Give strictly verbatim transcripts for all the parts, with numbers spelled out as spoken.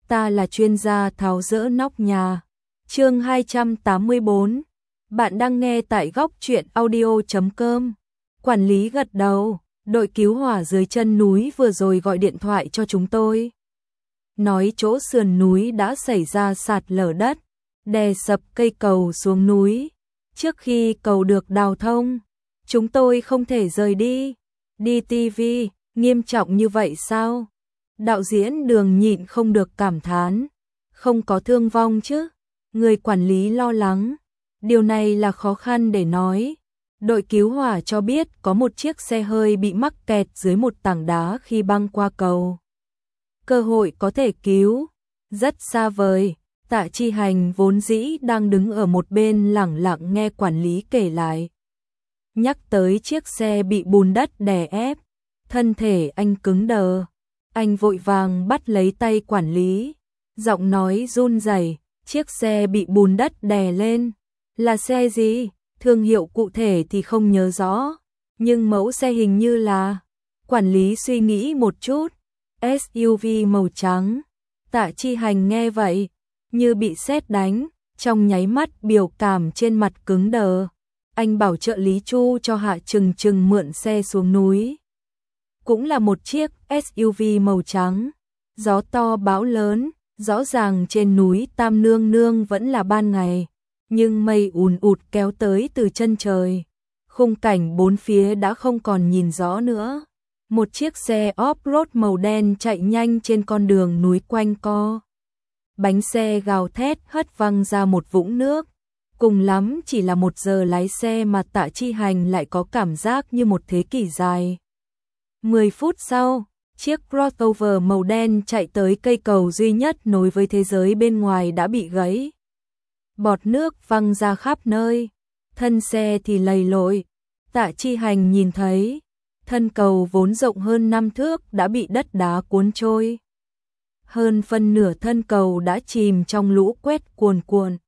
ta là chuyên gia tháo dỡ nóc nhà. Chương hai trăm tám mươi bốn. Bạn đang nghe tại góc truyện audio chấm com. Quản lý gật đầu, đội cứu hỏa dưới chân núi vừa rồi gọi điện thoại cho chúng tôi. Nói chỗ sườn núi đã xảy ra sạt lở đất, đè sập cây cầu xuống núi. Trước khi cầu được đào thông, chúng tôi không thể rời đi. Đi ti vi, nghiêm trọng như vậy sao? Đạo diễn Đường nhịn không được cảm thán. Không có thương vong chứ? Người quản lý lo lắng. Điều này là khó khăn để nói. Đội cứu hỏa cho biết có một chiếc xe hơi bị mắc kẹt dưới một tảng đá khi băng qua cầu. Cơ hội có thể cứu rất xa vời. Tạ Chi Hành vốn dĩ đang đứng ở một bên lẳng lặng nghe quản lý kể lại. Nhắc tới chiếc xe bị bùn đất đè ép, thân thể anh cứng đờ. Anh vội vàng bắt lấy tay quản lý, giọng nói run rẩy, chiếc xe bị bùn đất đè lên. Là xe gì? Thương hiệu cụ thể thì không nhớ rõ, nhưng mẫu xe hình như là... Quản lý suy nghĩ một chút, ét u vê màu trắng. Tạ Chi Hành nghe vậy, như bị sét đánh, trong nháy mắt biểu cảm trên mặt cứng đờ. Anh bảo trợ lý Chu cho Hạ Trừng Trừng mượn xe xuống núi. Cũng là một chiếc ét u vê màu trắng. Gió to bão lớn, rõ ràng trên núi Tam Nương Nương vẫn là ban ngày, nhưng mây ùn ụt kéo tới từ chân trời. Khung cảnh bốn phía đã không còn nhìn rõ nữa. Một chiếc xe off-road màu đen chạy nhanh trên con đường núi quanh co. Bánh xe gào thét hất văng ra một vũng nước. Cùng lắm chỉ là một giờ lái xe mà Tạ Chi Hành lại có cảm giác như một thế kỷ dài. Mười phút sau, chiếc crossover màu đen chạy tới cây cầu duy nhất nối với thế giới bên ngoài đã bị gãy. Bọt nước văng ra khắp nơi, thân xe thì lầy lội. Tạ Chi Hành nhìn thấy, thân cầu vốn rộng hơn năm thước đã bị đất đá cuốn trôi. Hơn phân nửa thân cầu đã chìm trong lũ quét cuồn cuộn.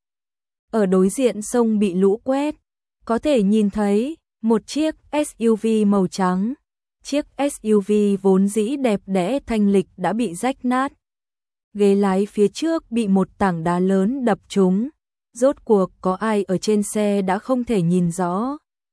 Ở đối diện sông bị lũ quét, có thể nhìn thấy một chiếc ét u vê màu trắng. Chiếc ét u vê vốn dĩ đẹp đẽ thanh lịch đã bị rách nát. Ghế lái phía trước bị một tảng đá lớn đập trúng. Rốt cuộc có ai ở trên xe đã không thể nhìn rõ.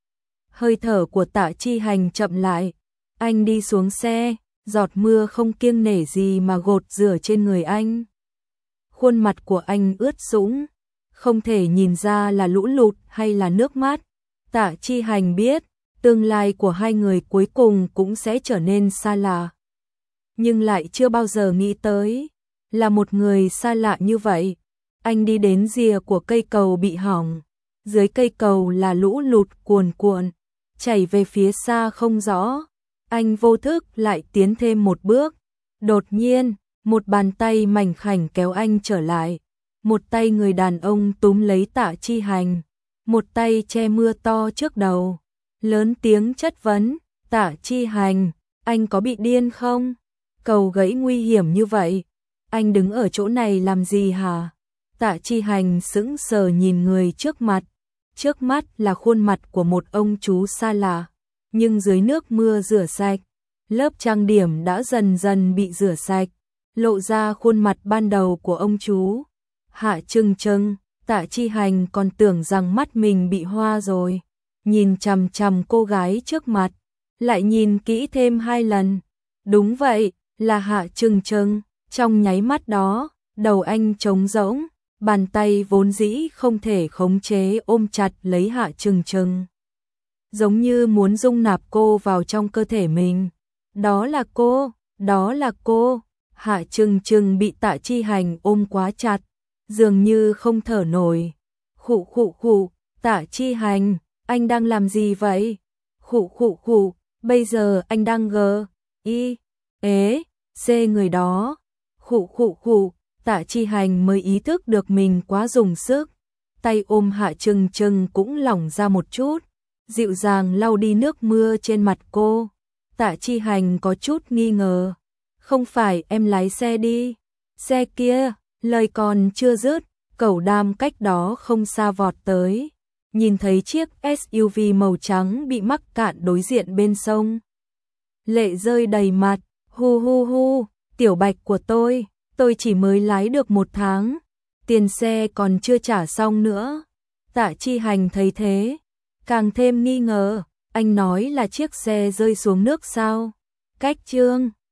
Hơi thở của Tạ Chi Hành chậm lại. Anh đi xuống xe, giọt mưa không kiêng nể gì mà gột rửa trên người anh. Khuôn mặt của anh ướt sũng, không thể nhìn ra là lũ lụt hay là nước mắt. Tạ Chi Hành biết, tương lai của hai người cuối cùng cũng sẽ trở nên xa lạ. Nhưng lại chưa bao giờ nghĩ tới, là một người xa lạ như vậy. Anh đi đến rìa của cây cầu bị hỏng. Dưới cây cầu là lũ lụt cuồn cuộn, chảy về phía xa không rõ. Anh vô thức lại tiến thêm một bước. Đột nhiên, một bàn tay mảnh khảnh kéo anh trở lại. Một tay người đàn ông túm lấy Tạ Chi Hành. Một tay che mưa to trước đầu. Lớn tiếng chất vấn, Tạ Chi Hành, anh có bị điên không? Cầu gãy nguy hiểm như vậy, anh đứng ở chỗ này làm gì hả? Tạ Chi Hành sững sờ nhìn người trước mặt. Trước mắt là khuôn mặt của một ông chú xa lạ, nhưng dưới nước mưa rửa sạch, lớp trang điểm đã dần dần bị rửa sạch, lộ ra khuôn mặt ban đầu của ông chú. Hạ Trừng Trừng, Tạ Chi Hành còn tưởng rằng mắt mình bị hoa rồi. Nhìn chằm chằm cô gái trước mặt, lại nhìn kỹ thêm hai lần. Đúng vậy, là Hạ Trừng Trừng. Trong nháy mắt đó, đầu anh trống rỗng, bàn tay vốn dĩ không thể khống chế ôm chặt lấy Hạ Trừng Trừng. Giống như muốn dung nạp cô vào trong cơ thể mình. Đó là cô, đó là cô. Hạ Trừng Trừng bị Tạ Chi Hành ôm quá chặt, dường như không thở nổi. Khụ khụ khụ, Tạ Chi Hành, anh đang làm gì vậy? Khụ khụ khụ, bây giờ anh đang gờ, y, ế, xê người đó. Khụ khụ khụ, Tạ Chi Hành mới ý thức được mình quá dùng sức. Tay ôm Hạ Trừng Trừng cũng lỏng ra một chút, dịu dàng lau đi nước mưa trên mặt cô. Tạ Chi Hành có chút nghi ngờ. Không phải em lái xe đi. Xe kia, lời còn chưa dứt, Cẩu Đam cách đó không xa vọt tới. Nhìn thấy chiếc ét u vê màu trắng bị mắc cạn đối diện bên sông. Lệ rơi đầy mặt, hu hu hu, tiểu bạch của tôi, tôi chỉ mới lái được một tháng, tiền xe còn chưa trả xong nữa. Tạ Chi Hành thấy thế, càng thêm nghi ngờ, anh nói là chiếc xe rơi xuống nước sao? Cách Trương